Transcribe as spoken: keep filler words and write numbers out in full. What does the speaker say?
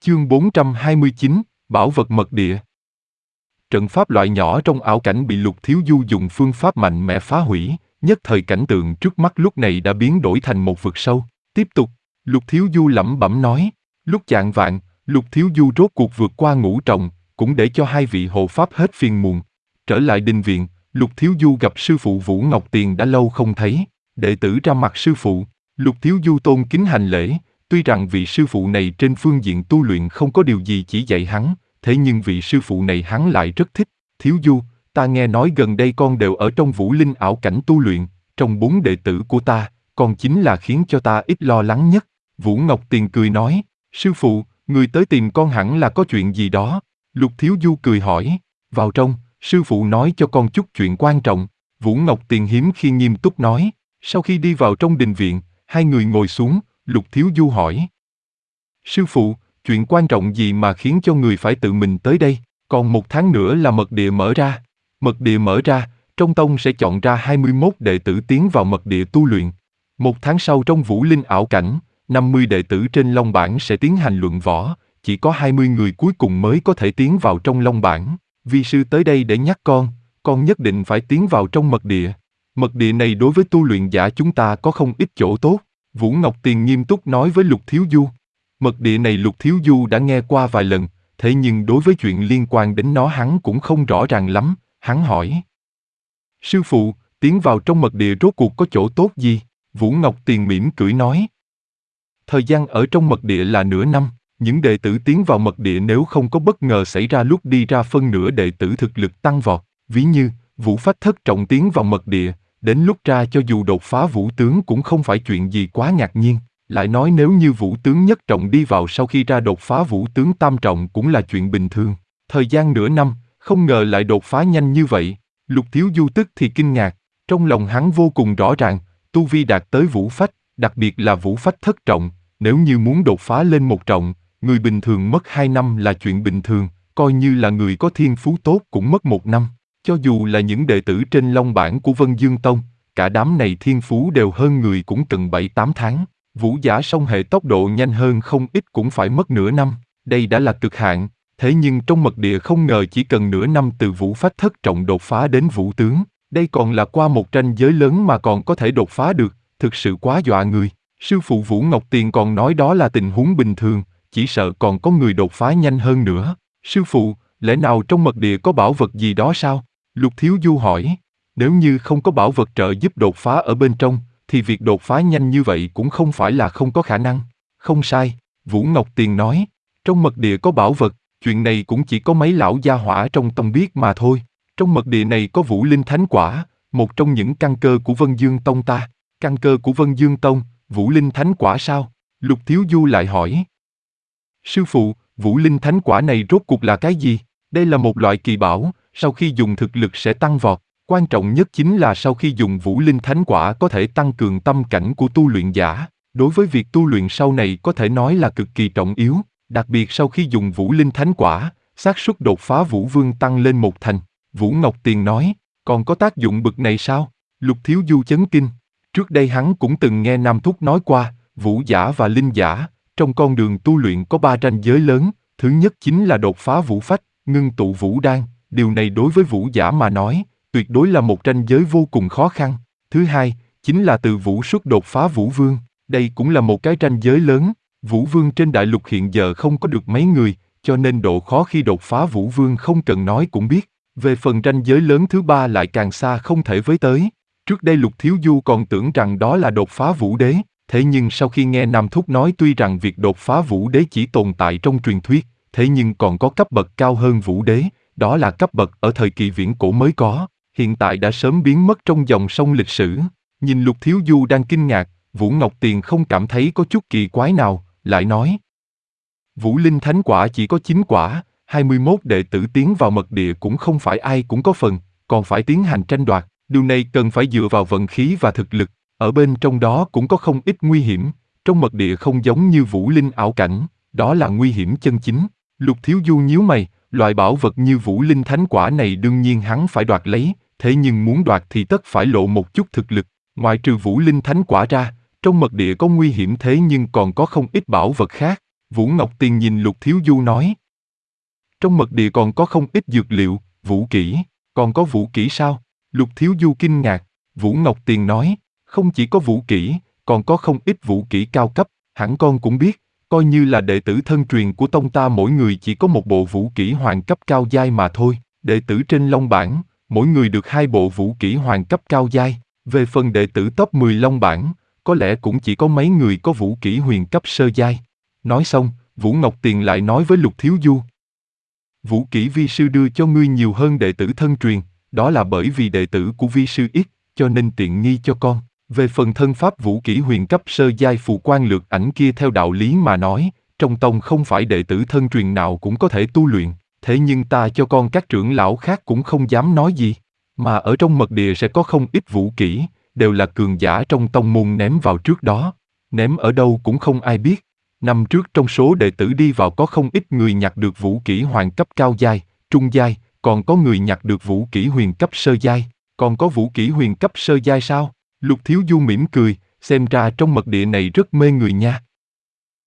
Chương bốn trăm hai mươi chín, Bảo vật mật địa. Trận pháp loại nhỏ trong ảo cảnh bị Lục Thiếu Du dùng phương pháp mạnh mẽ phá hủy, nhất thời cảnh tượng trước mắt lúc này đã biến đổi thành một vực sâu. Tiếp tục, Lục Thiếu Du lẩm bẩm nói, lúc chạng vạng, Lục Thiếu Du rốt cuộc vượt qua ngũ trọng, cũng để cho hai vị hộ pháp hết phiền muộn. Trở lại đình viện, Lục Thiếu Du gặp sư phụ Vũ Ngọc Tiền đã lâu không thấy, đệ tử ra mặt sư phụ, Lục Thiếu Du tôn kính hành lễ. Tuy rằng vị sư phụ này trên phương diện tu luyện không có điều gì chỉ dạy hắn, thế nhưng vị sư phụ này hắn lại rất thích. Thiếu Du, ta nghe nói gần đây con đều ở trong Vũ Linh ảo cảnh tu luyện, trong bốn đệ tử của ta, con chính là khiến cho ta ít lo lắng nhất. Vũ Ngọc Tiền cười nói, sư phụ, người tới tìm con hẳn là có chuyện gì đó. Lục Thiếu Du cười hỏi, vào trong, sư phụ nói cho con chút chuyện quan trọng. Vũ Ngọc Tiền hiếm khi nghiêm túc nói. Sau khi đi vào trong đình viện, hai người ngồi xuống. Lục Thiếu Du hỏi, sư phụ, chuyện quan trọng gì mà khiến cho người phải tự mình tới đây? Còn một tháng nữa là mật địa mở ra. Mật địa mở ra, trong tông sẽ chọn ra hai mươi mốt đệ tử tiến vào mật địa tu luyện. Một tháng sau trong Vũ Linh ảo cảnh, năm mươi đệ tử trên Long Bảng sẽ tiến hành luận võ, chỉ có hai mươi người cuối cùng mới có thể tiến vào trong Long Bảng. Vi sư tới đây để nhắc con, con nhất định phải tiến vào trong mật địa. Mật địa này đối với tu luyện giả chúng ta có không ít chỗ tốt. Vũ Ngọc Tiền nghiêm túc nói với Lục Thiếu Du. Mật địa này Lục Thiếu Du đã nghe qua vài lần, thế nhưng đối với chuyện liên quan đến nó hắn cũng không rõ ràng lắm, hắn hỏi. Sư phụ, tiến vào trong mật địa rốt cuộc có chỗ tốt gì? Vũ Ngọc Tiền mỉm cười nói. Thời gian ở trong mật địa là nửa năm, những đệ tử tiến vào mật địa nếu không có bất ngờ xảy ra lúc đi ra phân nửa đệ tử thực lực tăng vọt, ví như, Vũ Phách thất trọng tiến vào mật địa. Đến lúc ra cho dù đột phá vũ tướng cũng không phải chuyện gì quá ngạc nhiên. Lại nói nếu như vũ tướng nhất trọng đi vào sau khi ra đột phá vũ tướng tam trọng cũng là chuyện bình thường. Thời gian nửa năm, không ngờ lại đột phá nhanh như vậy. Lục Thiếu Du tức thì kinh ngạc. Trong lòng hắn vô cùng rõ ràng, tu vi đạt tới vũ phách, đặc biệt là vũ phách thất trọng. Nếu như muốn đột phá lên một trọng, người bình thường mất hai năm là chuyện bình thường. Coi như là người có thiên phú tốt cũng mất một năm. Cho dù là những đệ tử trên Long Bảng của Vân Dương Tông, cả đám này thiên phú đều hơn người cũng cần bảy tám tháng. Vũ giả song hệ tốc độ nhanh hơn không ít cũng phải mất nửa năm, đây đã là cực hạn. Thế nhưng trong mật địa không ngờ chỉ cần nửa năm từ vũ phách thất trọng đột phá đến vũ tướng, đây còn là qua một ranh giới lớn mà còn có thể đột phá được, thực sự quá dọa người. Sư phụ Vũ Ngọc Tiền còn nói đó là tình huống bình thường, chỉ sợ còn có người đột phá nhanh hơn nữa. Sư phụ, lẽ nào trong mật địa có bảo vật gì đó sao? Lục Thiếu Du hỏi, nếu như không có bảo vật trợ giúp đột phá ở bên trong, thì việc đột phá nhanh như vậy cũng không phải là không có khả năng. Không sai, Vũ Ngọc Tiền nói, trong mật địa có bảo vật, chuyện này cũng chỉ có mấy lão gia hỏa trong tông biết mà thôi. Trong mật địa này có Vũ Linh Thánh Quả, một trong những căn cơ của Vân Dương Tông ta. Căn cơ của Vân Dương Tông, Vũ Linh Thánh Quả sao? Lục Thiếu Du lại hỏi. Sư phụ, Vũ Linh Thánh Quả này rốt cuộc là cái gì? Đây là một loại kỳ bảo, sau khi dùng thực lực sẽ tăng vọt. Quan trọng nhất chính là sau khi dùng Vũ Linh Thánh Quả có thể tăng cường tâm cảnh của tu luyện giả. Đối với việc tu luyện sau này có thể nói là cực kỳ trọng yếu. Đặc biệt sau khi dùng Vũ Linh Thánh Quả, xác suất đột phá Vũ Vương tăng lên một thành. Vũ Ngọc Tiền nói, còn có tác dụng bực này sao? Lục Thiếu Du chấn kinh. Trước đây hắn cũng từng nghe Nam Thúc nói qua, Vũ giả và Linh giả, trong con đường tu luyện có ba ranh giới lớn. Thứ nhất chính là đột phá Vũ Phách, ngưng tụ Vũ Đan. Điều này đối với Vũ giả mà nói, tuyệt đối là một ranh giới vô cùng khó khăn. Thứ hai, chính là từ Vũ Xuất đột phá Vũ Vương. Đây cũng là một cái ranh giới lớn. Vũ Vương trên đại lục hiện giờ không có được mấy người, cho nên độ khó khi đột phá Vũ Vương không cần nói cũng biết. Về phần ranh giới lớn thứ ba lại càng xa không thể với tới. Trước đây Lục Thiếu Du còn tưởng rằng đó là đột phá Vũ Đế, thế nhưng sau khi nghe Nam Thúc nói tuy rằng việc đột phá Vũ Đế chỉ tồn tại trong truyền thuyết, thế nhưng còn có cấp bậc cao hơn Vũ Đế, đó là cấp bậc ở thời kỳ viễn cổ mới có, hiện tại đã sớm biến mất trong dòng sông lịch sử. Nhìn Lục Thiếu Du đang kinh ngạc, Vũ Ngọc Tiền không cảm thấy có chút kỳ quái nào, lại nói. Vũ Linh Thánh Quả chỉ có chín quả, hai mươi mốt đệ tử tiến vào mật địa cũng không phải ai cũng có phần, còn phải tiến hành tranh đoạt, điều này cần phải dựa vào vận khí và thực lực, ở bên trong đó cũng có không ít nguy hiểm, trong mật địa không giống như Vũ Linh ảo cảnh, đó là nguy hiểm chân chính. Lục Thiếu Du nhíu mày, loại bảo vật như Vũ Linh Thánh Quả này đương nhiên hắn phải đoạt lấy, thế nhưng muốn đoạt thì tất phải lộ một chút thực lực, ngoại trừ Vũ Linh Thánh Quả ra, trong mật địa có nguy hiểm thế nhưng còn có không ít bảo vật khác. Vũ Ngọc Tiền nhìn Lục Thiếu Du nói. Trong mật địa còn có không ít dược liệu, vũ kỹ, còn có vũ kỹ sao? Lục Thiếu Du kinh ngạc, Vũ Ngọc Tiền nói, không chỉ có vũ kỹ, còn có không ít vũ kỹ cao cấp, hẳn con cũng biết, coi như là đệ tử thân truyền của tông ta mỗi người chỉ có một bộ vũ kỹ hoàng cấp cao giai mà thôi, đệ tử trên Long Bảng, mỗi người được hai bộ vũ kỹ hoàng cấp cao giai, về phần đệ tử top mười Long Bảng, có lẽ cũng chỉ có mấy người có vũ kỹ huyền cấp sơ giai. Nói xong, Vũ Ngọc Tiền lại nói với Lục Thiếu Du. Vũ kỹ vi sư đưa cho ngươi nhiều hơn đệ tử thân truyền, đó là bởi vì đệ tử của vi sư ít, cho nên tiện nghi cho con. Về phần thân pháp vũ kỹ huyền cấp sơ giai phù quan lược ảnh kia theo đạo lý mà nói, trong tông không phải đệ tử thân truyền nào cũng có thể tu luyện, thế nhưng ta cho con các trưởng lão khác cũng không dám nói gì. Mà ở trong mật địa sẽ có không ít vũ kỹ, đều là cường giả trong tông môn ném vào trước đó. Ném ở đâu cũng không ai biết. Năm trước trong số đệ tử đi vào có không ít người nhặt được vũ kỹ hoàng cấp cao giai, trung giai, còn có người nhặt được vũ kỹ huyền cấp sơ giai. Còn có vũ kỹ huyền cấp sơ giai sao? Lục Thiếu Du mỉm cười, xem ra trong mật địa này rất mê người nha.